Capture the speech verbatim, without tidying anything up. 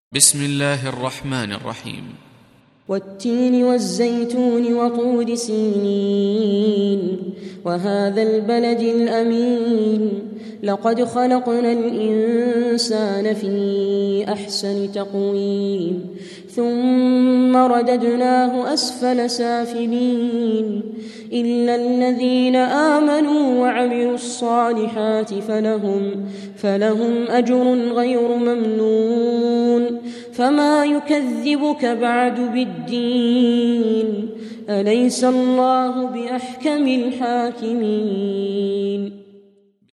بسم الله الرحمن الرحيم. والتين والزيتون وطور سينين وهذا البلد الأمين لقد خلقنا الإنسان في أحسن تقويم ثم رددناه أسفل سافلين إلا الذين آمنوا وعملوا الصالحات فلهم, فلهم أجر غير ممنون فما يكذبك بعد بالدين أليس الله بأحكم الحاكمين.